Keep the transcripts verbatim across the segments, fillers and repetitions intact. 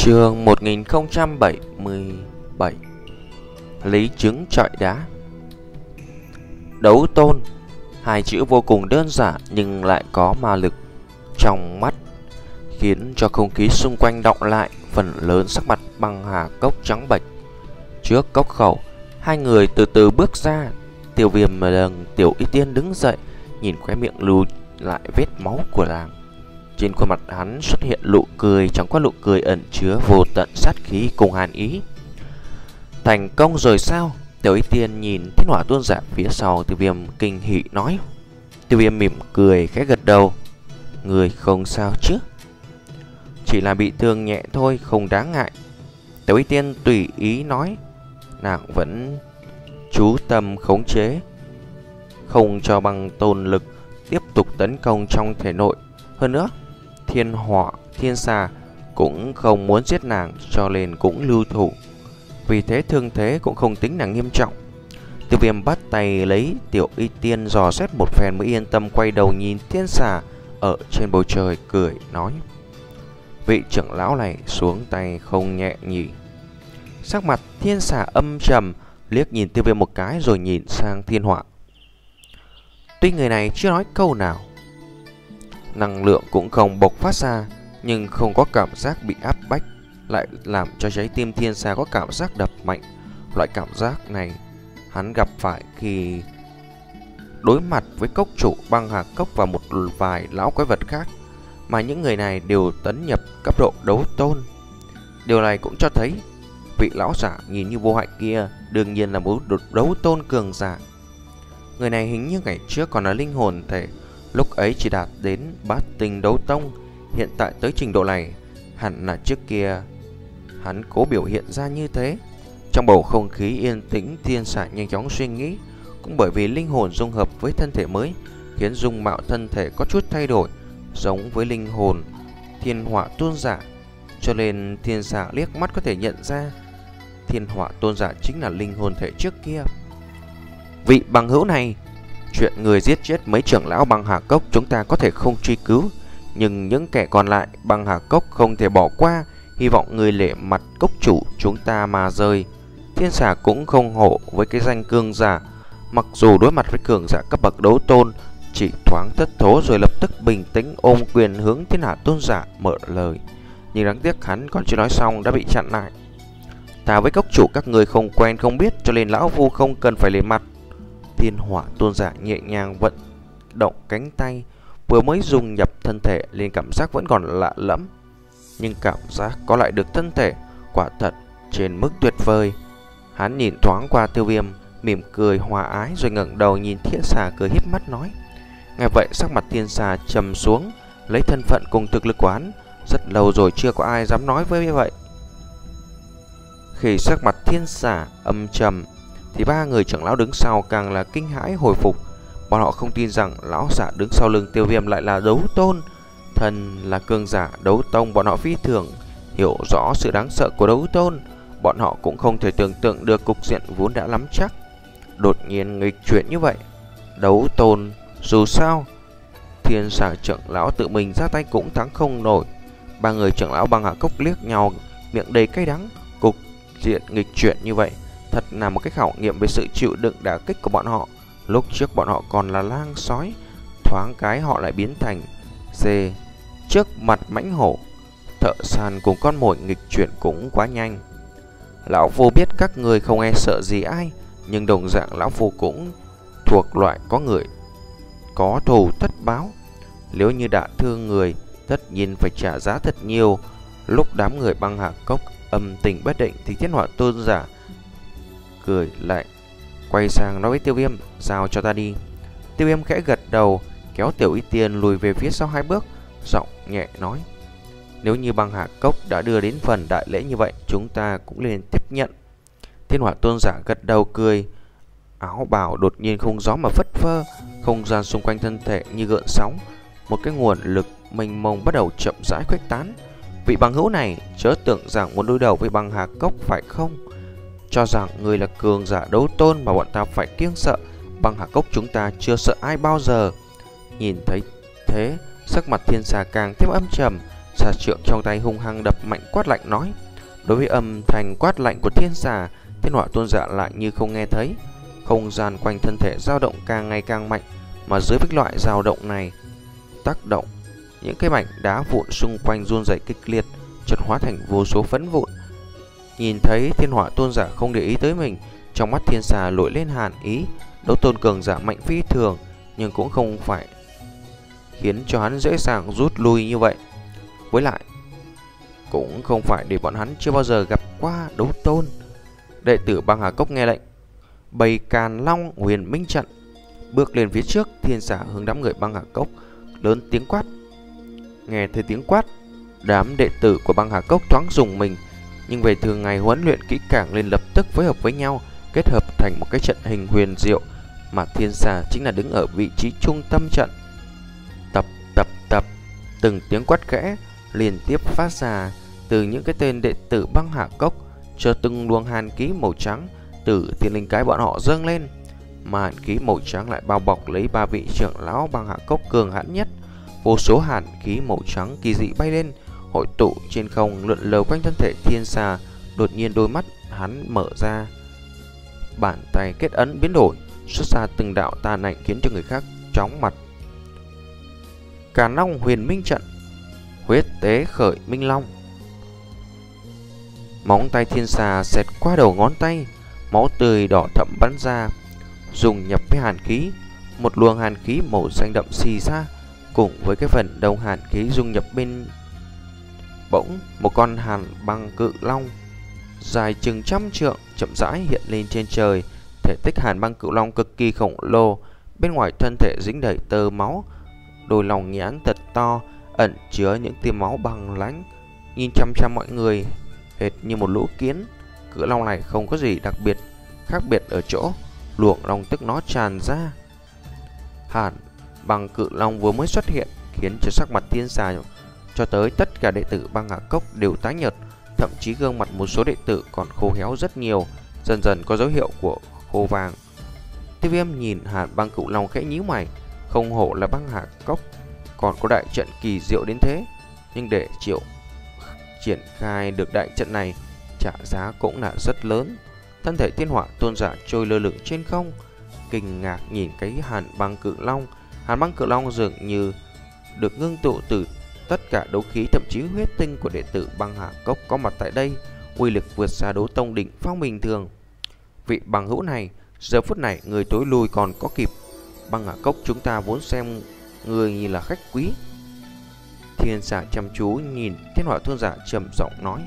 Chương một nghìn không trăm bảy mươi bảy. Lấy trứng trọi đá. Đấu tôn, hai chữ vô cùng đơn giản nhưng lại có ma lực trong mắt, khiến cho không khí xung quanh đọng lại. Phần lớn sắc mặt Băng Hà Cốc trắng bệch. Trước cốc khẩu, hai người từ từ bước ra. Tiêu Viêm lần Tiểu Y Tiên đứng dậy, nhìn khóe miệng lưu lại vết máu của nàng. Trên khuôn mặt hắn xuất hiện nụ cười, chẳng qua nụ cười ẩn chứa vô tận sát khí cùng hàn ý. Thành công rồi sao? Tiểu Y Tiên nhìn Thiên Hỏa Tôn giả phía sau Tiêu Viêm kinh hỉ nói. Tiêu Viêm mỉm cười khẽ gật đầu. Người không sao chứ? Chỉ là bị thương nhẹ thôi, không đáng ngại. Tiểu Y Tiên tùy ý nói. Nàng vẫn chú tâm khống chế, không cho băng tôn lực tiếp tục tấn công trong thể nội. Hơn nữa, Thiên Hỏa Thiên Xà cũng không muốn giết nàng, cho nên cũng lưu thủ. Vì thế thương thế cũng không tính là nghiêm trọng. Tiêu Viêm bắt tay lấy Tiểu Y Tiên dò xét một phen mới yên tâm quay đầu nhìn Thiên Xà ở trên bầu trời, cười nói. Vị trưởng lão này xuống tay không nhẹ nhỉ? Sắc mặt Thiên Xà âm trầm, liếc nhìn Tiêu Viêm một cái rồi nhìn sang Thiên Hỏa. Tuy người này chưa nói câu nào, năng lượng cũng không bộc phát ra, nhưng không có cảm giác bị áp bách, lại làm cho trái tim Thiên Xà có cảm giác đập mạnh. Loại cảm giác này hắn gặp phải khi đối mặt với cốc chủ Băng Hà Cốc và một vài lão quái vật khác, mà những người này đều tấn nhập cấp độ đấu tôn. Điều này cũng cho thấy vị lão giả nhìn như vô hại kia đương nhiên là một đấu tôn cường giả. Người này hình như ngày trước còn là linh hồn thể, lúc ấy chỉ đạt đến bát tinh đấu tông, hiện tại tới trình độ này, hẳn là trước kia hắn cố biểu hiện ra như thế. Trong bầu không khí yên tĩnh, Thiên Xà nhanh chóng suy nghĩ. Cũng bởi vì linh hồn dung hợp với thân thể mới, khiến dung mạo thân thể có chút thay đổi, giống với linh hồn Thiên Hỏa Tôn giả, cho nên Thiên Xà liếc mắt có thể nhận ra Thiên Hỏa Tôn giả chính là linh hồn thể trước kia. Vị bằng hữu này, chuyện người giết chết mấy trưởng lão Băng Hà Cốc chúng ta có thể không truy cứu, nhưng những kẻ còn lại Băng Hà Cốc không thể bỏ qua. Hy vọng người lệ mặt cốc chủ chúng ta mà rơi. Thiên Xà cũng không hổ với cái danh cường giả, mặc dù đối mặt với cường giả cấp bậc đấu tôn, chỉ thoáng thất thố rồi lập tức bình tĩnh ôm quyền hướng Thiên Hỏa Tôn giả mở lời. Nhưng đáng tiếc hắn còn chưa nói xong đã bị chặn lại. Ta với cốc chủ các người không quen không biết, cho nên lão phu không cần phải lệ mặt. Thiên Hỏa Tôn giả nhẹ nhàng vận động cánh tay, vừa mới dùng nhập thân thể nên cảm giác vẫn còn lạ lẫm, nhưng cảm giác có lại được thân thể quả thật trên mức tuyệt vời. Hắn nhìn thoáng qua Tiêu Viêm, mỉm cười hòa ái rồi ngẩng đầu nhìn Thiên Xà cười híp mắt nói. Nghe vậy sắc mặt Thiên Xà trầm xuống, lấy thân phận cùng thực lực của hắn, rất lâu rồi chưa có ai dám nói với như vậy. Khi sắc mặt Thiên Xà âm trầm thì ba người trưởng lão đứng sau càng là kinh hãi hồi phục. Bọn họ không tin rằng lão giả đứng sau lưng Tiêu Viêm lại là đấu tôn. Thần là cường giả đấu tông, bọn họ phi thường hiểu rõ sự đáng sợ của đấu tôn. Bọn họ cũng không thể tưởng tượng được cục diện vốn đã nắm chắc đột nhiên nghịch chuyển như vậy. Đấu tôn dù sao Thiên Xà trưởng lão tự mình ra tay cũng thắng không nổi. Ba người trưởng lão Băng Hà Cốc liếc nhau, miệng đầy cay đắng. Cục diện nghịch chuyển như vậy thật là một cái khảo nghiệm về sự chịu đựng đả kích của bọn họ. Lúc trước bọn họ còn là lang sói, thoáng cái họ lại biến thành dê trước mặt mãnh hổ. Thợ săn cùng con mồi nghịch chuyển cũng quá nhanh. Lão Phu biết các người không e sợ gì ai, nhưng đồng dạng lão Phu cũng thuộc loại có người có thù tất báo. Nếu như đã thương người, tất nhiên phải trả giá thật nhiều. Lúc đám người Băng Hà Cốc âm tình bất định thì Thiên Hỏa Tôn giả cười lại, quay sang nói với Tiêu Viêm, giao cho ta đi. Tiêu Viêm khẽ gật đầu, kéo Tiểu Y Tiên lùi về phía sau hai bước, giọng nhẹ nói. Nếu như Băng Hà Cốc đã đưa đến phần đại lễ như vậy, chúng ta cũng nên tiếp nhận. Thiên Hỏa Tôn giả gật đầu cười. Áo bào đột nhiên không gió mà phất phơ, không gian xung quanh thân thể như gợn sóng. Một cái nguồn lực mênh mông bắt đầu chậm rãi khuếch tán. Vị bằng hữu này chớ tưởng rằng muốn đối đầu với Băng Hà Cốc phải không? Cho rằng người là cường giả đấu tôn mà bọn ta phải kiêng sợ. Băng Hà Cốc chúng ta chưa sợ ai bao giờ. Nhìn thấy thế, sắc mặt Thiên Xà càng thêm âm trầm, Xà trượng trong tay hung hăng đập mạnh, quát lạnh nói. Đối với âm thanh quát lạnh của thiên xà, Thiên Hỏa Tôn Giả lại như không nghe thấy. Không gian quanh thân thể dao động càng ngày càng mạnh, mà dưới vách loại dao động này tác động, những cái mảnh đá vụn xung quanh run rẩy kịch liệt, chợt hóa thành vô số phấn vụn. Nhìn thấy Thiên Hỏa Tôn Giả không để ý tới mình, trong mắt thiên xà nổi lên hàn ý. Đấu tôn cường giả mạnh phi thường, nhưng cũng không phải khiến cho hắn dễ dàng rút lui như vậy. Với lại cũng không phải để bọn hắn chưa bao giờ gặp qua đấu tôn. Đệ tử Băng Hà Cốc nghe lệnh, bày Càn Long Huyền Minh trận, bước lên phía trước. Thiên xà hướng đám người Băng Hà Cốc lớn tiếng quát. Nghe thấy tiếng quát, đám đệ tử của Băng Hà Cốc thoáng rùng mình, nhưng về thường ngày huấn luyện kỹ càng lên lập tức phối hợp với nhau, kết hợp thành một cái trận hình huyền diệu, mà thiên xà chính là đứng ở vị trí trung tâm trận. Tập tập tập, từng tiếng quát khẽ liên tiếp phát ra từ những cái tên đệ tử Băng Hà Cốc, cho từng luồng hàn khí màu trắng từ thiên linh cái bọn họ dâng lên, mà hàn khí màu trắng lại bao bọc lấy ba vị trưởng lão Băng Hà Cốc cường hãn nhất. Vô số hàn khí màu trắng kỳ dị bay lên, hội tụ trên không, lượn lờ quanh thân thể thiên xà. Đột nhiên đôi mắt hắn mở ra, bàn tay kết ấn biến đổi, xuất ra từng đạo tàn ảnh khiến cho người khác chóng mặt. Càn Long Huyền Minh trận, huyết tế khởi minh long. Móng tay thiên xà xẹt qua đầu ngón tay, máu tươi đỏ thẫm bắn ra, dùng nhập với hàn khí. Một luồng hàn khí màu xanh đậm xì ra, cùng với cái phần đầu hàn khí dung nhập bên. Bỗng một con hàn băng cự long dài chừng trăm trượng chậm rãi hiện lên trên trời. Thể tích hàn băng cự long cực kỳ khổng lồ, bên ngoài thân thể dính đầy tơ máu, đôi lòng nhãn thật to ẩn chứa những tia máu bằng lánh, nhìn chăm chăm mọi người hệt như một lũ kiến. Cự long này không có gì đặc biệt, khác biệt ở chỗ luồng long tức nó tràn ra. Hàn băng cự long vừa mới xuất hiện khiến cho sắc mặt thiên xà cho tới tất cả đệ tử Băng Hà Cốc đều tái nhợt, thậm chí gương mặt một số đệ tử còn khô héo rất nhiều, dần dần có dấu hiệu của khô vàng. Tiêu Viêm nhìn hàn băng cự long khẽ nhíu mày, không hổ là Băng Hà Cốc còn có đại trận kỳ diệu đến thế, nhưng để chịu triển khai được đại trận này, trả giá cũng là rất lớn. Thân thể Thiên Hỏa Tôn Giả trôi lơ lửng trên không, kinh ngạc nhìn cái hàn băng cự long. Hàn băng cự long dường như được ngưng tụ từ tất cả đấu khí, thậm chí huyết tinh của đệ tử Băng Hà Cốc có mặt tại đây, uy lực vượt xa đấu tông đỉnh phong bình thường. Vị bằng hữu này, giờ phút này người tối lui còn có kịp. Băng Hà Cốc chúng ta vốn xem người như là khách quý. Thiên xà chăm chú nhìn Thiên Hỏa Tôn Giả trầm giọng nói.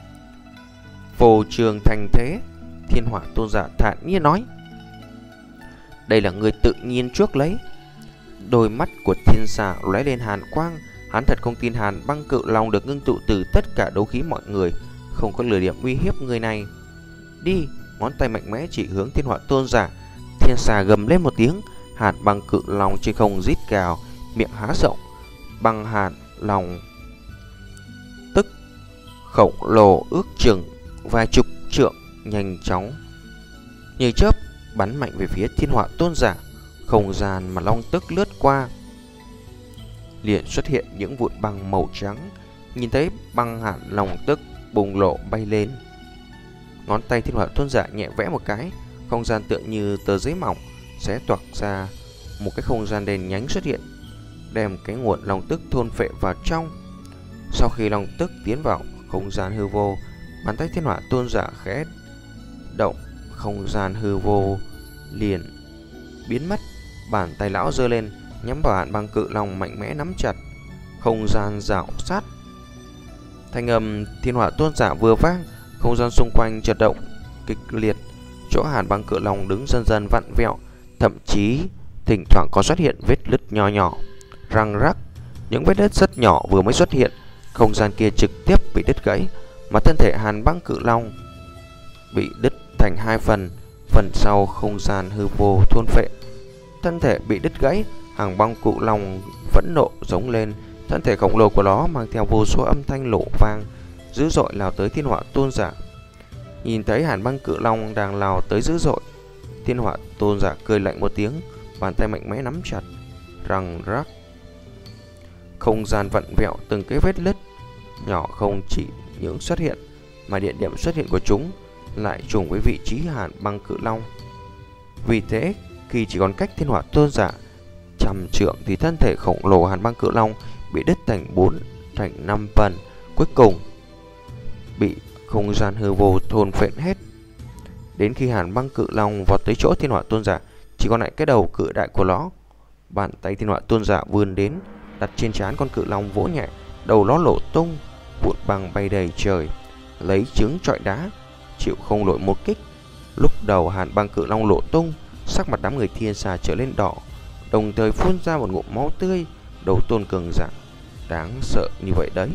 Phô trường thành thế. Thiên Hỏa Tôn Giả thản nhiên nói. Đây là người tự nhiên trước lấy. Đôi mắt của thiên xà lóe lên hàn quang. Hắn thật không tin hàn băng cự long được ngưng tụ từ tất cả đấu khí mọi người, không có lửa điểm uy hiếp người này. Đi. Ngón tay mạnh mẽ chỉ hướng Thiên Hỏa Tôn Giả. Thiên xà gầm lên một tiếng, hàn băng cự long trên không rít gào, miệng há rộng, băng hàn long tức khổng lồ ước chừng vài chục trượng, nhanh chóng như chớp bắn mạnh về phía Thiên Hỏa Tôn Giả. Không gian mà long tức lướt qua, liền xuất hiện những vụn băng màu trắng. Nhìn thấy băng hàn long tức bùng lộ bay lên, ngón tay Thiên Hỏa Tôn Giả nhẹ vẽ một cái, không gian tựa như tờ giấy mỏng xé toạc ra, một cái không gian đen nhánh xuất hiện, đem cái nguồn long tức thôn phệ vào trong. Sau khi long tức tiến vào không gian hư vô, bàn tay Thiên Hỏa Tôn Giả khẽ động, không gian hư vô liền biến mất. Bàn tay lão giơ lên, nhắm vào hàn băng cự long mạnh mẽ nắm chặt. Không gian rào sát. Thanh âm Thiên Hỏa Tôn Giả vừa vang, không gian xung quanh chật động kịch liệt. Chỗ hàn băng cự long đứng dần dần vặn vẹo, thậm chí thỉnh thoảng có xuất hiện vết nứt nhỏ nhỏ, răng rắc. Những vết nứt rất nhỏ vừa mới xuất hiện, không gian kia trực tiếp bị đứt gãy, mà thân thể hàn băng cự long bị đứt thành hai phần. Phần sau không gian hư vô thôn phệ, thân thể bị đứt gãy. Hàn băng cự long phẫn nộ giống lên, thân thể khổng lồ của nó mang theo vô số âm thanh nổ vang, dữ dội lao tới Thiên Hỏa Tôn Giả. Nhìn thấy hàn băng cự long đang lao tới dữ dội, Thiên Hỏa Tôn Giả cười lạnh một tiếng, bàn tay mạnh mẽ nắm chặt, răng rắc. Không gian vặn vẹo, từng cái vết nứt nhỏ không chỉ những xuất hiện, mà địa điểm xuất hiện của chúng lại trùng với vị trí Hàn Băng Cự Long. Vì thế, khi chỉ còn cách Thiên Hỏa Tôn Giả trăm trượng thì thân thể khổng lồ Hàn Băng Cự Long bị đứt thành bốn, thành năm phần, cuối cùng bị không gian hư vô thôn phệ hết. Đến khi Hàn Băng Cự Long vọt tới chỗ Thiên Hỏa Tôn Giả, chỉ còn lại cái đầu cự đại của nó. Bàn tay Thiên Hỏa Tôn Giả vươn đến, đặt trên trán con cự long vỗ nhẹ, đầu nó nổ tung, vụn băng bay đầy trời, lấy trứng trọi đá, chịu không nổi một kích. Lúc đầu Hàn Băng Cự Long nổ tung, sắc mặt đám người Thiên Xà trở lên đỏ, đồng thời phun ra một ngụm máu tươi. Đấu tôn cường giả đáng sợ như vậy đấy.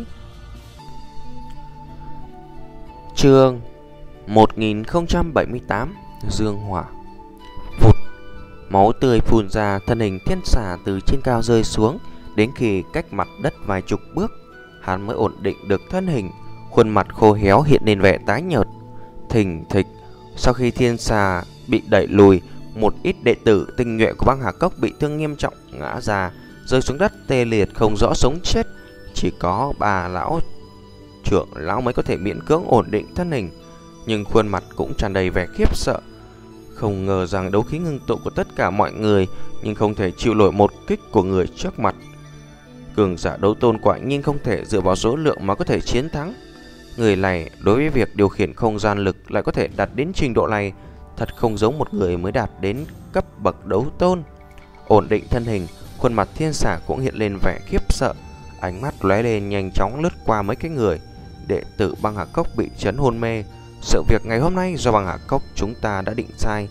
Chương một nghìn không trăm bảy mươi tám, Dương Hỏa. Vụt, máu tươi phun ra, thân hình Thiên Xà từ trên cao rơi xuống. Đến khi cách mặt đất vài chục bước, hắn mới ổn định được thân hình, khuôn mặt khô héo hiện lên vẻ tái nhợt. Thình thịch, sau khi Thiên Xà bị đẩy lùi, một ít đệ tử tinh nhuệ của Băng Hà Cốc bị thương nghiêm trọng ngã ra, rơi xuống đất tê liệt không rõ sống chết. Chỉ có bà lão trưởng lão mới có thể miễn cưỡng ổn định thân hình, nhưng khuôn mặt cũng tràn đầy vẻ khiếp sợ. Không ngờ rằng đấu khí ngưng tụ của tất cả mọi người, nhưng không thể chịu nổi một kích của người trước mặt. Cường giả đấu tôn quả nhiên không thể dựa vào số lượng mà có thể chiến thắng. Người này đối với việc điều khiển không gian lực lại có thể đạt đến trình độ này, thật không giống một người mới đạt đến cấp bậc đấu tôn. Ổn định thân hình, khuôn mặt Thiên Xà cũng hiện lên vẻ khiếp sợ, ánh mắt lóe lên nhanh chóng lướt qua mấy cái người đệ tử Băng Hà Cốc bị chấn hôn mê. Sự việc ngày hôm nay do Băng Hà Cốc chúng ta đã định sai.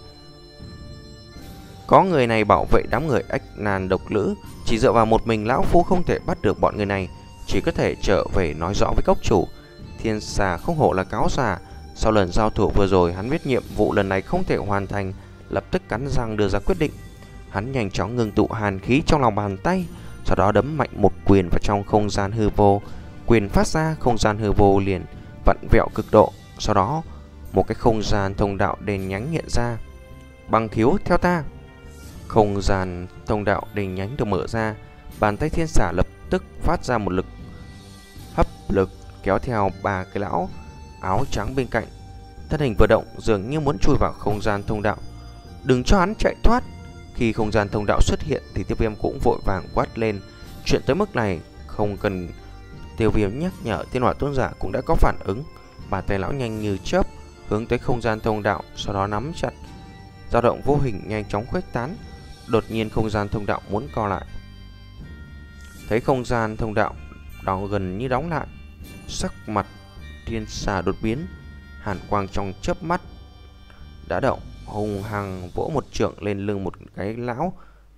Có người này bảo vệ đám người ách nan độc lữ, chỉ dựa vào một mình lão phu không thể bắt được bọn người này, chỉ có thể trở về nói rõ với cốc chủ. Thiên Xà không hổ là cáo già, sau lần giao thủ vừa rồi hắn biết nhiệm vụ lần này không thể hoàn thành, lập tức cắn răng đưa ra quyết định. Hắn nhanh chóng ngưng tụ hàn khí trong lòng bàn tay, sau đó đấm mạnh một quyền vào trong không gian hư vô. Quyền phát ra, không gian hư vô liền vặn vẹo cực độ, sau đó một cái không gian thông đạo đen nhánh hiện ra. Băng khiếu theo ta. Không gian thông đạo đen nhánh được mở ra, bàn tay Thiên Xà lập tức phát ra một lực hấp lực kéo theo ba cái lão áo trắng bên cạnh. Thân hình vừa động dường như muốn chui vào không gian thông đạo. Đừng cho hắn chạy thoát. Khi không gian thông đạo xuất hiện thì Tiêu Viêm cũng vội vàng quát lên. Chuyện tới mức này không cần Tiêu Viêm nhắc nhở, Thiên Hỏa Tôn Giả cũng đã có phản ứng. Bàn tay lão nhanh như chớp hướng tới không gian thông đạo, sau đó nắm chặt, dao động vô hình nhanh chóng khuếch tán. Đột nhiên không gian thông đạo muốn co lại. Thấy không gian thông đạo đóng gần như đóng lại, sắc mặt Thiên Xà đột biến, hàn quang trong chớp mắt đã động, hùng hăng vỗ một trượng lên lưng một cái lão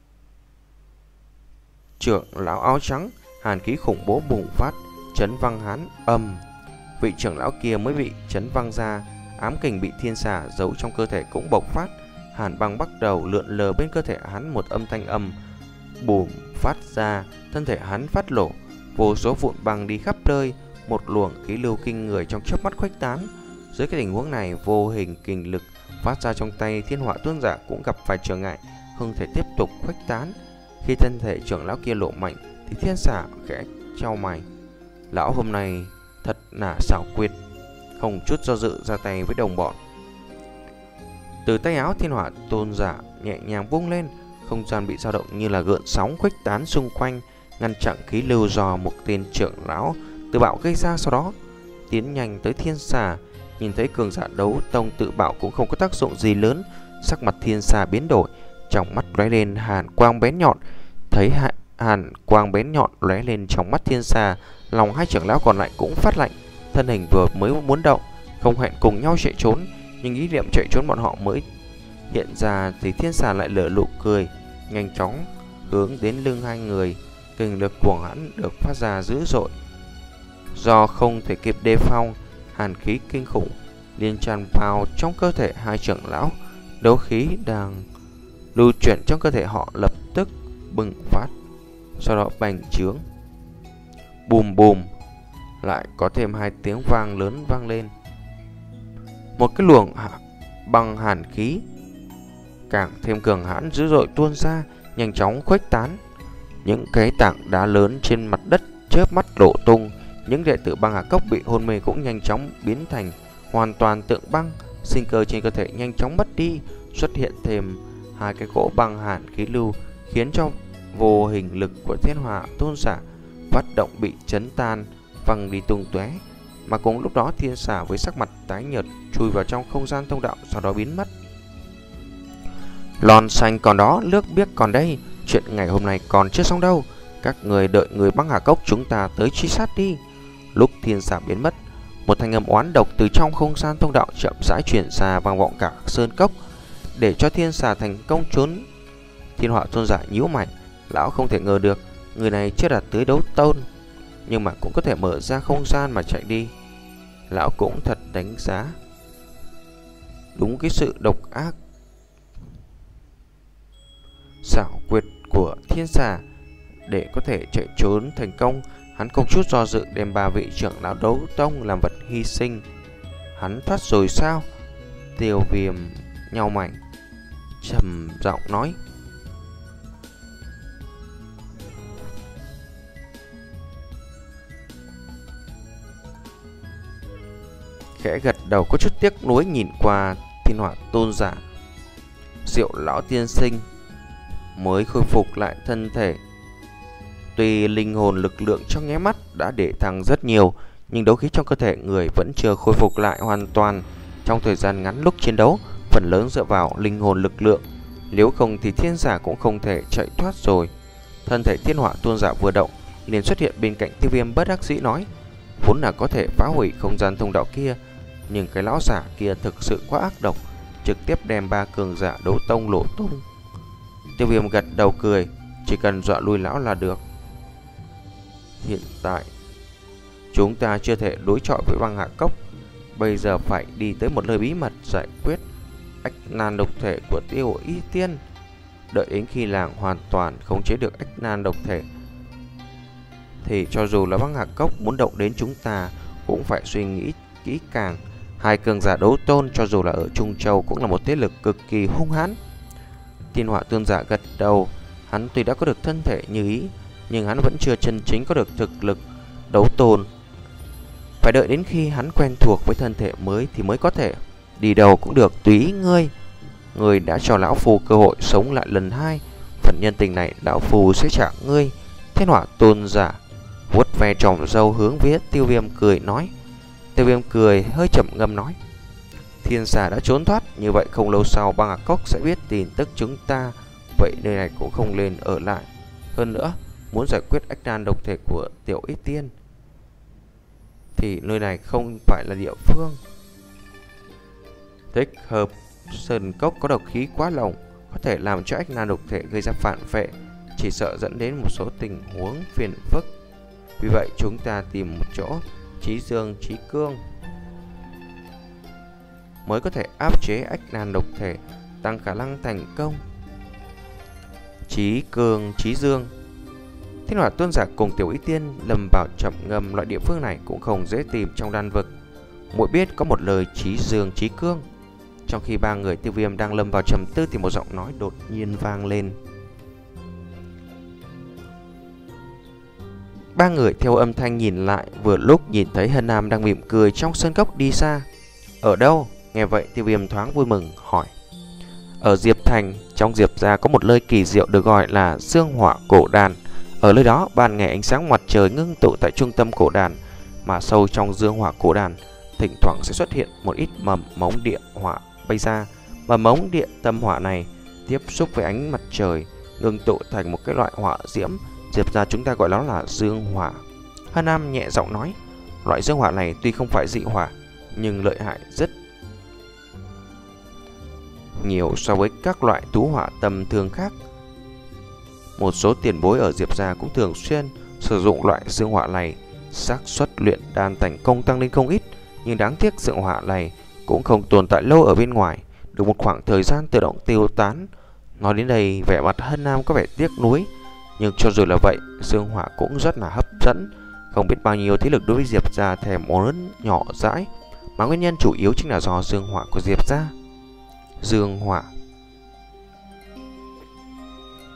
trưởng lão áo trắng. Hàn khí khủng bố bùng phát, chấn văng hắn. Âm, vị trưởng lão kia mới bị chấn văng ra, ám kình bị Thiên Xà giấu trong cơ thể cũng bộc phát. Hàn băng bắt đầu lượn lờ bên cơ thể hắn, một âm thanh âm bùm phát ra, thân thể hắn phát nổ, vô số vụn băng đi khắp nơi, một luồng khí lưu kinh người trong chớp mắt khuếch tán. Dưới cái tình huống này, vô hình kình lực phát ra trong tay Thiên Hỏa Tôn Giả cũng gặp phải trở ngại, không thể tiếp tục khuếch tán. Khi thân thể trưởng lão kia lộ mạnh thì Thiên Xà khẽ chau mày. Lão hôm nay thật là xảo quyệt, không chút do dự ra tay với đồng bọn. Từ tay áo Thiên Hỏa Tôn Giả nhẹ nhàng vung lên, không gian bị dao động như là gợn sóng khuếch tán xung quanh, ngăn chặn khí lưu do một tên trưởng lão tự bạo gây ra. Sau đó tiến nhanh tới Thiên Xà. Nhìn thấy cường giả đấu tông tự bạo cũng không có tác dụng gì lớn, sắc mặt Thiên Xà biến đổi, trong mắt lóe lên hàn quang bén nhọn. Thấy hàn, hàn quang bén nhọn lóe lên trong mắt Thiên Xà, lòng hai trưởng lão còn lại cũng phát lạnh. Thân hình vừa mới muốn động, không hẹn cùng nhau chạy trốn, nhưng ý niệm chạy trốn bọn họ mới hiện ra thì Thiên Xà lại lở nụ cười, nhanh chóng hướng đến lưng hai người. Kình lực của hắn được phát ra dữ dội, do không thể kịp đề phòng, hàn khí kinh khủng liên tràn vào trong cơ thể hai trưởng lão. Đấu khí đang lưu chuyển trong cơ thể họ lập tức bùng phát, sau đó bành trướng. Bùm bùm, lại có thêm hai tiếng vang lớn vang lên. Một cái luồng băng hàn khí càng thêm cường hãn dữ dội tuôn ra, nhanh chóng khuếch tán. Những cái tảng đá lớn trên mặt đất chớp mắt đổ tung, Những đệ tử băng hà cốc bị hôn mê cũng nhanh chóng biến thành hoàn toàn tượng băng, sinh cơ trên cơ thể nhanh chóng mất đi, xuất hiện thêm hai cái cỗ băng hàn khí lưu, khiến cho vô hình lực của Thiên Hỏa Tôn Giả phát động bị chấn tan, văng đi tung tóe. Mà cùng lúc đó, Thiên Xà với sắc mặt tái nhợt chui vào trong không gian thông đạo, sau đó biến mất. Lon xanh còn đó, nước biếc còn đây, chuyện ngày hôm nay còn chưa xong đâu. Các người đợi người băng hà cốc chúng ta tới truy sát đi. Lúc Thiên Xà biến mất, một thanh âm oán độc từ trong không gian thông đạo chậm rãi truyền ra, vang vọng cả sơn cốc, để cho Thiên Xà thành công trốn. Thiên Hỏa Tôn Giả nhíu mày, lão không thể ngờ được người này chưa đạt tới đấu tôn, nhưng mà cũng có thể mở ra không gian mà chạy đi. Lão cũng thật đánh giá đúng cái sự độc ác xảo quyệt của Thiên Xà. Để có thể chạy trốn thành công, hắn không chút do dự đem ba vị trưởng lão đấu tông làm vật hy sinh. Hắn thoát rồi sao? Tiêu Viêm nhau mày, trầm giọng nói. Khẽ gật đầu có chút tiếc nuối nhìn qua Thiên Hỏa Tôn Giả. Diệu lão tiên sinh mới khôi phục lại thân thể. Tuy linh hồn lực lượng trong nháy mắt đã để thăng rất nhiều, nhưng đấu khí trong cơ thể người vẫn chưa khôi phục lại hoàn toàn. Trong thời gian ngắn lúc chiến đấu, phần lớn dựa vào linh hồn lực lượng, nếu không thì Thiên Giả cũng không thể chạy thoát rồi. Thân thể Thiên Hỏa Tôn Giả vừa động, liền xuất hiện bên cạnh Tiêu Viêm, bất đắc dĩ nói: vốn là có thể phá hủy không gian thông đạo kia, nhưng cái lão giả kia thực sự quá ác độc, trực tiếp đem ba cường giả đấu tông lộ tung. Tiêu Viêm gật đầu cười, chỉ cần dọa lui lão là được. Hiện tại chúng ta chưa thể đối chọi với băng hạ cốc, bây giờ phải đi tới một nơi bí mật giải quyết ách nan độc thể của Tiêu Y Tiên. Đợi đến khi làng hoàn toàn khống chế được ách nan độc thể, thì cho dù là băng hạ cốc muốn động đến chúng ta cũng phải suy nghĩ kỹ càng. Hai cường giả đấu tôn cho dù là ở Trung Châu cũng là một thế lực cực kỳ hung hãn. Thiên Hỏa Tôn Giả gật đầu, hắn tuy đã có được thân thể như ý, nhưng hắn vẫn chưa chân chính có được thực lực đấu tôn. Phải đợi đến khi hắn quen thuộc với thân thể mới thì mới có thể. Đi đâu cũng được, tùy ý ngươi. Ngươi đã cho lão phù cơ hội sống lại lần hai, phần nhân tình này lão phù sẽ trả ngươi. Thiên Hỏa Tôn Giả vuốt ve tròm râu hướng phía Tiêu Viêm cười nói. Tiêu Viêm cười hơi chậm ngâm nói: Thiên Xà đã trốn thoát, như vậy không lâu sau băng hạ cốc sẽ biết tin tức chúng ta, vậy nơi này cũng không nên ở lại. Hơn nữa, muốn giải quyết ách nan độc thể của Tiểu Y Tiên thì nơi này không phải là địa phương thích hợp. Sơn cốc có độc khí quá nồng, có thể làm cho ách nan độc thể gây ra phản vệ, chỉ sợ dẫn đến một số tình huống phiền phức. Vì vậy chúng ta tìm một chỗ trí dương trí cương mới có thể áp chế ách nan độc thể, tăng khả năng thành công. Trí cương trí dương. Thiên Hỏa Tôn Giả cùng Tiểu Y Tiên lầm vào trầm ngâm, loại địa phương này cũng không dễ tìm trong đan vực. Mỗi biết có một lời trí dương trí cương. Trong khi ba người Tiêu Viêm đang lâm vào trầm tư thì một giọng nói đột nhiên vang lên. Ba người theo âm thanh nhìn lại, vừa lúc nhìn thấy Hân Nam đang mỉm cười trong sân cốc đi xa. Ở đâu? Nghe vậy Tiêu Viêm thoáng vui mừng hỏi. Ở Diệp Thành, trong Diệp gia có một nơi kỳ diệu được gọi là Dương Hỏa Cổ Đàn. Ở nơi đó, ban ngày ánh sáng mặt trời ngưng tụ tại trung tâm cổ đàn, mà sâu trong Dương Hỏa Cổ Đàn thỉnh thoảng sẽ xuất hiện một ít mầm mống địa hỏa bay ra. Mầm mống địa tâm hỏa này tiếp xúc với ánh mặt trời, ngưng tụ thành một cái loại hỏa diễm. Diệp gia chúng ta gọi nó là Dương Hỏa. Hà Nam nhẹ giọng nói, loại dương hỏa này tuy không phải dị hỏa, nhưng lợi hại rất nhiều so với các loại tú hỏa tầm thường khác. Một số tiền bối ở Diệp gia cũng thường xuyên sử dụng loại dương hỏa này, xác suất luyện đan thành công tăng lên không ít. Nhưng đáng tiếc dương hỏa này cũng không tồn tại lâu ở bên ngoài, được một khoảng thời gian tự động tiêu tán. Nói đến đây, vẻ mặt Hân Nam có vẻ tiếc nuối. Nhưng cho dù là vậy, dương hỏa cũng rất là hấp dẫn. Không biết bao nhiêu thế lực đối với Diệp gia thèm muốn nhỏ dãi, mà nguyên nhân chủ yếu chính là do dương hỏa của Diệp gia. Dương hỏa.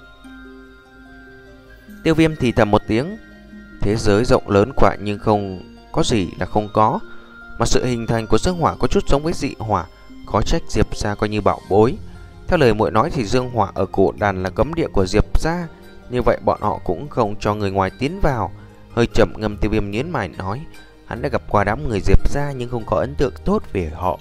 Tiêu Viêm thì thầm một tiếng. Thế giới rộng lớn quả nhưng không có gì là không có. Mà sự hình thành của dương hỏa có chút giống với dị hỏa, có trách Diệp gia coi như bảo bối. Theo lời muội nói thì dương hỏa ở cổ đàn là cấm địa của Diệp gia, như vậy bọn họ cũng không cho người ngoài tiến vào. Hơi trầm ngâm, Tiêu Viêm nhếch mày nói, hắn đã gặp qua đám người Diệp gia nhưng không có ấn tượng tốt về họ.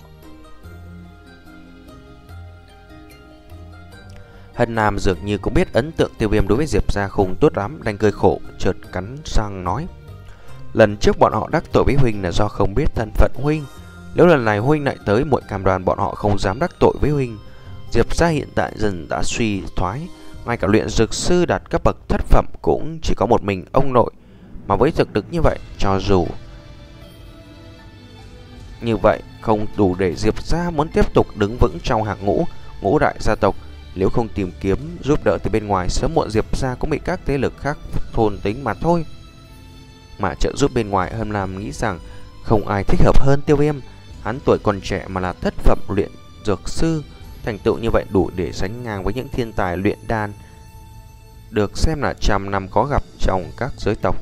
Hân Nam dường như cũng biết ấn tượng Tiêu Viêm đối với Diệp gia không tốt lắm, đành cười khổ, chợt cắn răng nói, lần trước bọn họ đắc tội với huynh là do không biết thân phận huynh. Nếu lần này huynh lại tới, muội cam đoan bọn họ không dám đắc tội với huynh. Diệp gia hiện tại dần đã suy thoái, ngay cả luyện dược sư đạt cấp bậc thất phẩm cũng chỉ có một mình ông nội. Mà với thực lực như vậy, cho dù như vậy không đủ để Diệp gia muốn tiếp tục đứng vững trong hàng ngũ ngũ đại gia tộc. Nếu không tìm kiếm giúp đỡ từ bên ngoài, sớm muộn Diệp gia cũng bị các thế lực khác thôn tính mà thôi. Mà trợ giúp bên ngoài, Hân Lam nghĩ rằng không ai thích hợp hơn Tiêu Viêm. Hắn tuổi còn trẻ mà là thất phẩm luyện dược sư, thành tựu như vậy đủ để sánh ngang với những thiên tài luyện đan được xem là trăm năm có gặp trong các giới tộc.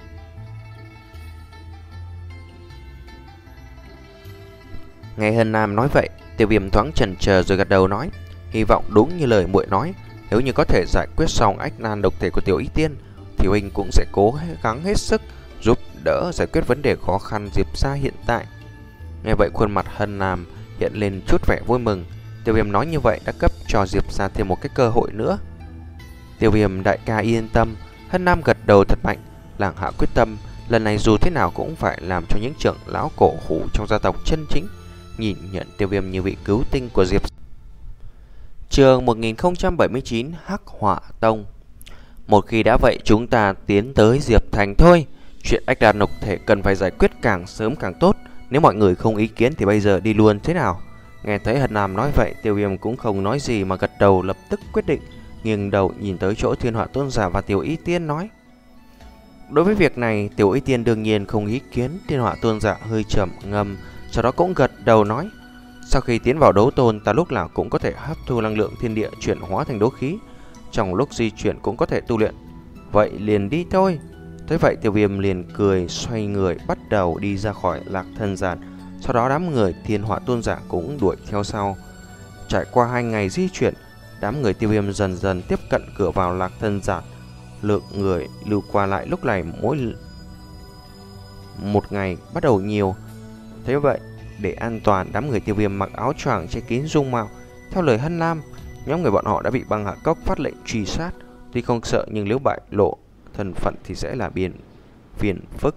Nghe Hân Nam nói vậy, Tiêu Viêm thoáng chần chờ rồi gật đầu nói, hy vọng đúng như lời muội nói, nếu như có thể giải quyết xong ách nan độc thể của Tiểu Y Tiên thì huynh cũng sẽ cố gắng hết sức giúp đỡ giải quyết vấn đề khó khăn Diệp gia hiện tại. Nghe vậy, khuôn mặt Hân Nam hiện lên chút vẻ vui mừng. Tiêu Viêm nói như vậy đã cấp cho Diệp gia thêm một cái cơ hội nữa. Tiêu Viêm đại ca yên tâm. Hân Nam gật đầu thật mạnh, làng hạ quyết tâm lần này dù thế nào cũng phải làm cho những trưởng lão cổ hủ trong gia tộc chân chính nhìn nhận Tiêu Viêm như vị cứu tinh của Diệp. Chương một nghìn không trăm bảy mươi chín, Hắc Hỏa Tông. Một khi đã vậy, chúng ta tiến tới Diệp Thành thôi. Chuyện ách đan độc thể cần phải giải quyết càng sớm càng tốt. Nếu mọi người không ý kiến thì bây giờ đi luôn thế nào? Nghe thấy Hân Nam nói vậy, Tiêu Viêm cũng không nói gì mà gật đầu lập tức quyết định, nghiêng đầu nhìn tới chỗ Thiên Hỏa Tôn giả và Tiểu Y Tiên nói. Đối với việc này, Tiểu Y Tiên đương nhiên không ý kiến. Thiên Hỏa Tôn giả hơi trầm ngâm, sau đó cũng gật đầu nói, sau khi tiến vào đấu tôn, ta lúc nào cũng có thể hấp thu năng lượng thiên địa chuyển hóa thành đấu khí, trong lúc di chuyển cũng có thể tu luyện. Vậy liền đi thôi. Thế vậy, Tiêu Viêm liền cười xoay người bắt đầu đi ra khỏi Lạc Thần Giản. Sau đó đám người Thiên Hỏa Tôn giả cũng đuổi theo sau. Trải qua hai ngày di chuyển, đám người Tiêu Viêm dần dần tiếp cận cửa vào Lạc Thần Giản. Lượng người lưu qua lại lúc này mỗi một ngày bắt đầu nhiều. Thế vậy, để an toàn, đám người Tiêu Viêm mặc áo choàng che kín dung mạo. Theo lời Hân Lam, nhóm người bọn họ đã bị băng hạ cốc phát lệnh truy sát. Tuy không sợ nhưng nếu bại lộ thân phận thì sẽ là biên phiền phức.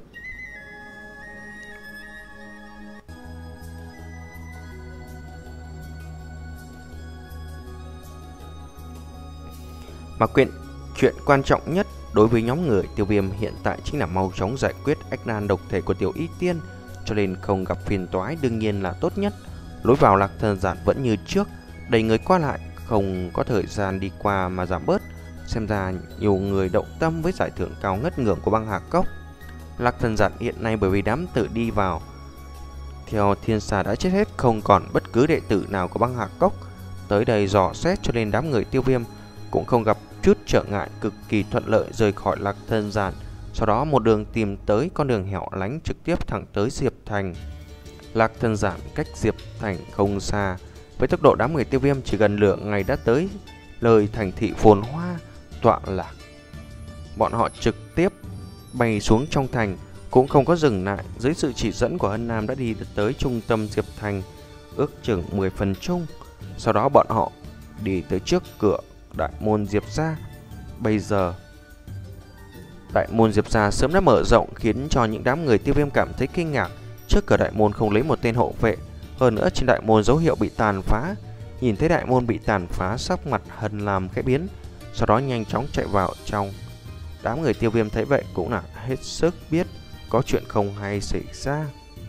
Mà quyện chuyện quan trọng nhất đối với nhóm người Tiêu Viêm hiện tại chính là mau chóng giải quyết ách nan độc thể của Tiểu Y Tiên, cho nên không gặp phiền toái đương nhiên là tốt nhất. Lối vào Lạc Thần Giản vẫn như trước, đầy người qua lại, không có thời gian đi qua mà giảm bớt. Xem ra nhiều người động tâm với giải thưởng cao ngất ngưỡng của băng hà cốc. Lạc Thần Giản hiện nay bởi vì đám tử đi vào theo thiên xà đã chết hết, không còn bất cứ đệ tử nào của băng hà cốc tới đây dò xét, cho nên đám người Tiêu Viêm cũng không gặp chút trở ngại, cực kỳ thuận lợi rời khỏi Lạc Thần Giản. Sau đó một đường tìm tới con đường hẻo lánh trực tiếp thẳng tới Diệp Thành. Lạc Thần Giản cách Diệp Thành không xa, với tốc độ đám người Tiêu Viêm chỉ gần nửa ngày đã tới lời thành thị phồn hoa tọa lạc. Bọn họ trực tiếp bay xuống trong thành, cũng không có dừng lại. Dưới sự chỉ dẫn của Hân Nam đã đi tới trung tâm Diệp Thành, ước chừng mười phần chung. Sau đó bọn họ đi tới trước cửa đại môn Diệp gia. Bây giờ đại môn Diệp gia sớm đã mở rộng, khiến cho những đám người Tiêu Viêm cảm thấy kinh ngạc. Trước cửa đại môn không lấy một tên hộ vệ, hơn nữa trên đại môn dấu hiệu bị tàn phá. Nhìn thấy đại môn bị tàn phá, sắc mặt Hân Lam khẽ biến, sau đó nhanh chóng chạy vào trong. Đám người Tiêu Viêm thấy vậy cũng là hết sức biết có chuyện không hay xảy ra.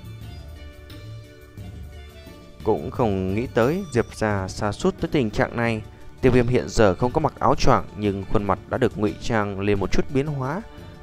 Cũng không nghĩ tới Diệp gia sa sút tới tình trạng này. Tiêu Viêm hiện giờ không có mặc áo choàng, nhưng khuôn mặt đã được ngụy trang lên một chút biến hóa.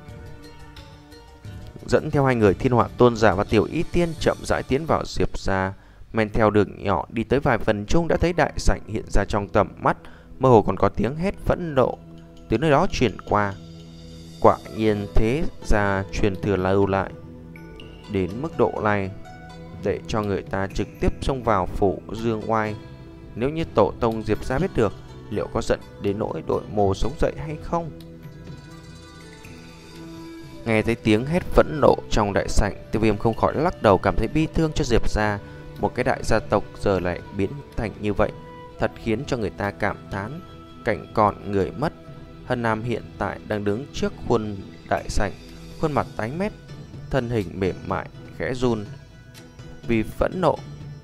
Dẫn theo hai người Thiên Hỏa Tôn giả và Tiểu Y Tiên chậm rãi tiến vào Diệp gia. Men theo đường nhỏ đi tới vài phần chung đã thấy đại sảnh hiện ra trong tầm mắt, mơ hồ còn có tiếng hét phẫn nộ từ nơi đó truyền qua. Quả nhiên thế gia truyền thừa lưu lại. đến mức độ này để cho người ta trực tiếp xông vào phủ Dương Oai. Nếu như tổ tông Diệp gia biết được, liệu có giận đến nỗi đội mồ sống dậy hay không? Nghe thấy tiếng hét phẫn nộ trong đại sảnh, Tiêu Viêm không khỏi lắc đầu, cảm thấy bi thương cho Diệp gia. Một cái đại gia tộc giờ lại biến thành như vậy, thật khiến cho người ta cảm thán cảnh còn người mất. Hân Nam hiện tại đang đứng trước khuôn đại sảnh, khuôn mặt tái mét, thân hình mềm mại khẽ run vì phẫn nộ.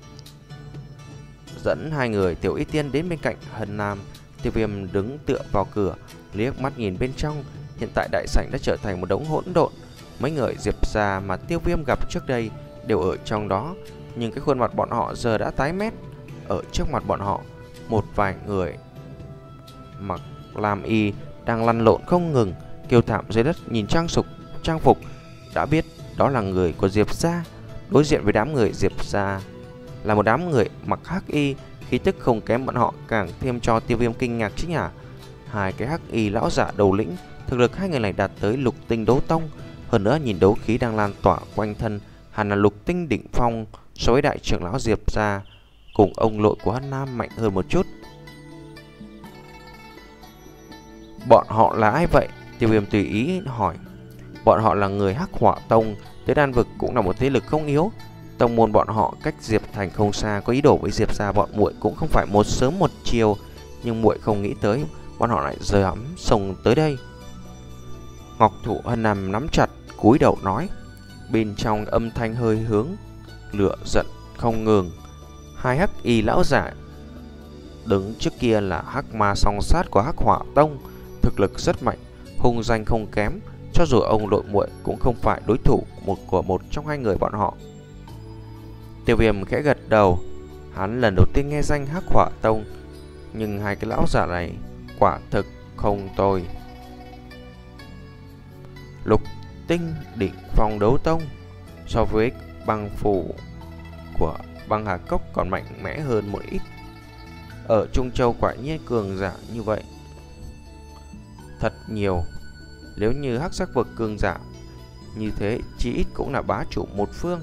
Dẫn hai người Tiểu Y Tiên đến bên cạnh Hân Nam. Tiêu Viêm đứng tựa vào cửa, liếc mắt nhìn bên trong. Hiện tại đại sảnh đã trở thành một đống hỗn độn. Mấy người Diệp gia mà Tiêu Viêm gặp trước đây đều ở trong đó, nhưng cái khuôn mặt bọn họ giờ đã tái mét. Ở trước mặt bọn họ, một vài người mặc lam y đang lăn lộn không ngừng, kêu thảm dưới đất. Nhìn trang phục trang phục đã biết đó là người của Diệp gia. Đối diện với đám người Diệp gia là một đám người mặc hắc y, khí tức không kém bọn họ, càng thêm cho Tiêu Viêm kinh ngạc chứ nhỉ. Hai cái hắc y lão giả đầu lĩnh, thực lực hai người này đạt tới lục tinh đấu tông. Hơn nữa nhìn đấu khí đang lan tỏa quanh thân, hẳn là lục tinh đỉnh phong. So với đại trưởng lão Diệp gia cùng ông nội của Hân Nam mạnh hơn một chút. Bọn họ là ai vậy? Tiêu Viêm tùy ý hỏi. Bọn họ là người Hắc Hỏa Tông, tới Đan Vực cũng là một thế lực không yếu. Tông môn bọn họ cách Diệp Thành không xa, có ý đồ với Diệp gia bọn muội cũng không phải một sớm một chiều, nhưng muội không nghĩ tới bọn họ lại dám xông tới đây. Ngọc thủ Hân Nam nắm chặt, cúi đầu nói, bên trong âm thanh hơi hướng lửa giận không ngừng. Hai hắc y lão giả đứng trước kia là hắc ma song sát của Hắc Hỏa Tông, thực lực rất mạnh, hung danh không kém. Cho dù ông nội muội cũng không phải đối thủ một của một trong hai người bọn họ. Tiêu Viêm khẽ gật đầu. Hắn lần đầu tiên nghe danh Hắc Hỏa Tông, nhưng hai cái lão giả này quả thực không tồi. Lục tinh đỉnh phong đấu tông, so với băng phủ của băng hà cốc còn mạnh mẽ hơn một ít. Ở Trung Châu quả nhiên cường giả như vậy thật nhiều. Nếu như hắc sắc vực cường giả như thế, chỉ ít cũng là bá chủ một phương.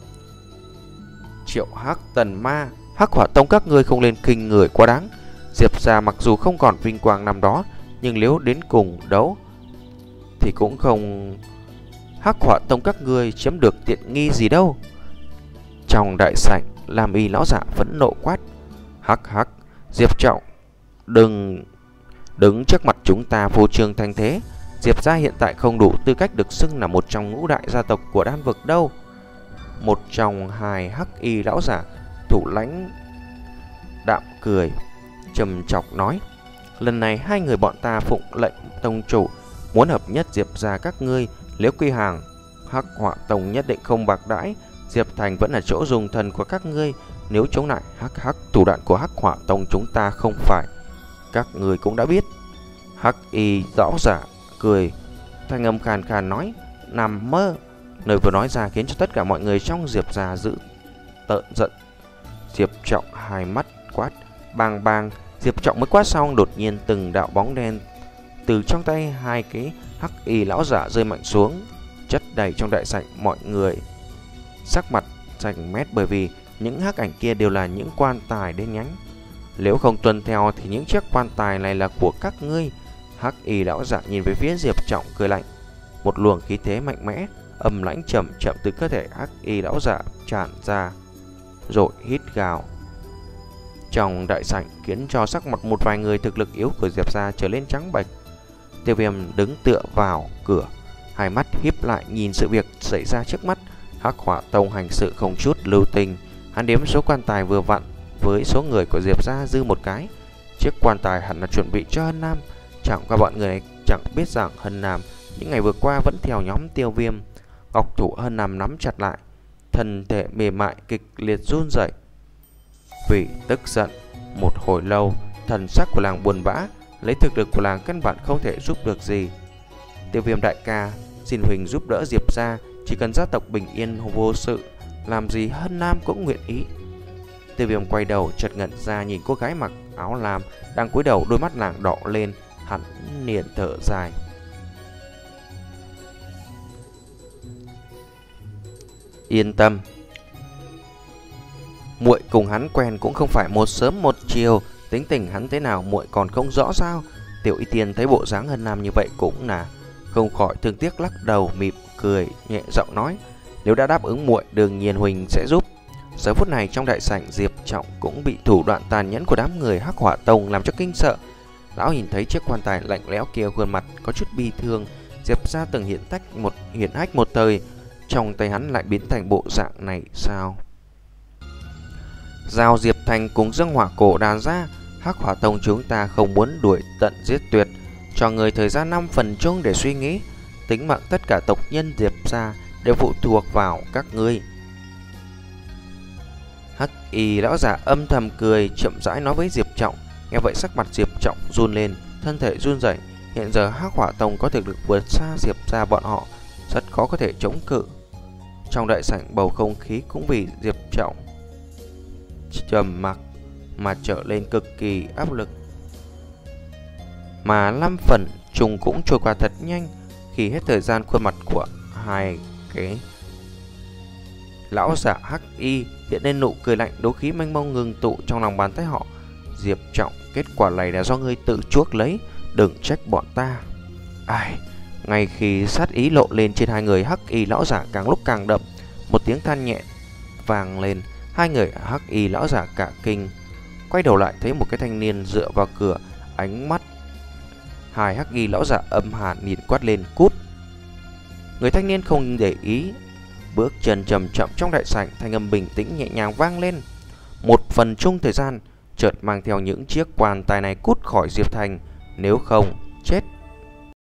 Triệu Hắc Tần Ma, Hắc Hỏa Tông các ngươi không lên kinh người quá đáng. Diệp gia mặc dù không còn vinh quang năm đó, nhưng nếu đến cùng đấu thì cũng không Hắc Hỏa Tông các ngươi chiếm được tiện nghi gì đâu. Trong đại sảnh, Lam y lão giả phẫn nộ quát, hắc hắc, Diệp Trọng, đừng đứng trước mặt chúng ta phô trương thanh thế. Diệp gia hiện tại không đủ tư cách được xưng là một trong ngũ đại gia tộc của Đan Vực đâu. Một trong hai hắc y lão giả thủ lãnh đạm cười, trầm chọc nói, lần này hai người bọn ta phụng lệnh tông chủ, muốn hợp nhất Diệp gia các ngươi. Nếu quy hàng, Hắc Hỏa Tông nhất định không bạc đãi. Diệp Thành vẫn là chỗ dùng thần của các ngươi. Nếu chống lại hắc hắc, thủ đoạn của Hắc Hỏa Tông chúng ta không phải các ngươi cũng đã biết. Hắc y lão giả cười, thanh âm khàn khàn nói, nằm mơ. Lời vừa nói ra khiến cho tất cả mọi người trong Diệp gia giữ tợn giận. Diệp Trọng hai mắt quát, bang bang. Diệp Trọng mới quát xong, đột nhiên từng đạo bóng đen từ trong tay hai cái hắc y lão giả rơi mạnh xuống, chất đầy trong đại sảnh. Mọi người sắc mặt xanh mét, bởi vì những hắc ảnh kia đều là những quan tài đen nhánh. Nếu không tuân theo thì những chiếc quan tài này là của các ngươi. Hắc y lão giả nhìn về phía Diệp Trọng cười lạnh. Một luồng khí thế mạnh mẽ âm lãnh chậm chậm từ cơ thể hắc y lão giả tràn ra, rồi hít gào trong đại sảnh, khiến cho sắc mặt một vài người thực lực yếu của Diệp gia trở lên trắng bệch. Tiêu Viêm đứng tựa vào cửa, hai mắt híp lại nhìn sự việc xảy ra trước mắt. Hắc Hỏa Tông hành sự không chút lưu tình. Hắn đếm số quan tài vừa vặn với số người của Diệp gia dư một cái. Chiếc quan tài hẳn là chuẩn bị cho Hân Nam. Chẳng qua bọn người này chẳng biết rằng Hân Nam những ngày vừa qua vẫn theo nhóm Tiêu Viêm. Ngọc thủ Hân Nam nắm chặt lại, thân thể mềm mại kịch liệt run rẩy vì tức giận. Một hồi lâu, thần sắc của làng buồn bã, lấy thực lực của làng căn bản không thể giúp được gì. Tiêu Viêm đại ca, xin huỳnh giúp đỡ Diệp gia, chỉ cần gia tộc bình yên vô sự, làm gì Hân Nam cũng nguyện ý. Tiêu Viêm quay đầu chợt ngẩn ra nhìn cô gái mặc áo lam đang cúi đầu, đôi mắt nàng đỏ lên. Hắn liền thở dài. Yên tâm, muội cùng hắn quen cũng không phải một sớm một chiều, tính tình hắn thế nào muội còn không rõ sao? Tiểu Y Tiên thấy bộ dáng Hân Nam như vậy cũng là không khỏi thương tiếc, lắc đầu mỉm cười nhẹ giọng nói: nếu đã đáp ứng muội, đương nhiên huynh sẽ giúp. Giờ phút này trong đại sảnh, Diệp Trọng cũng bị thủ đoạn tàn nhẫn của đám người Hắc Hỏa Tông làm cho kinh sợ. Lão nhìn thấy chiếc quan tài lạnh lẽo kia, khuôn mặt có chút bi thương. Diệp gia từng hiện tách một hiển hách một thời, trong tay hắn lại biến thành bộ dạng này sao? Giao Diệp Thành cùng Dương Hỏa Cổ đàn ra, Hắc Hỏa Tông chúng ta không muốn đuổi tận giết tuyệt, cho người thời gian năm phần chung để suy nghĩ. Tính mạng tất cả tộc nhân Diệp gia đều phụ thuộc vào các ngươi. Hắc Y lão giả âm thầm cười, chậm rãi nói với Diệp Trọng. Nghe vậy sắc mặt Diệp Trọng run lên, thân thể run rẩy. Hiện giờ Hắc Hỏa Tông có thực lực vượt xa Diệp gia bọn họ, rất khó có thể chống cự. Trong đại sảnh bầu không khí cũng vì Diệp Trọng trầm mặc mà trở lên cực kỳ áp lực. Mà năm phần trùng cũng trôi qua thật nhanh. Khi hết thời gian, khuôn mặt của hai cái lão giả Hắc Y hiện lên nụ cười lạnh, đấu khí mênh mông ngừng tụ trong lòng bàn tay họ. Diệp Trọng, kết quả này là do ngươi tự chuốc lấy, đừng trách bọn ta. Ai, ngay khi sát ý lộ lên trên hai người Hắc Y lão giả càng lúc càng đậm, một tiếng than nhẹ vang lên. Hai người Hắc Y lão giả cả kinh, quay đầu lại thấy một cái thanh niên dựa vào cửa, ánh mắt hai Hắc Y lão giả âm hàn nhìn quát lên: cút! Người thanh niên không để ý, bước chân chậm chậm trong đại sảnh, thanh âm bình tĩnh nhẹ nhàng vang lên. Một phần chung thời gian, chợt mang theo những chiếc quan tài này cút khỏi Diệp Thành, nếu không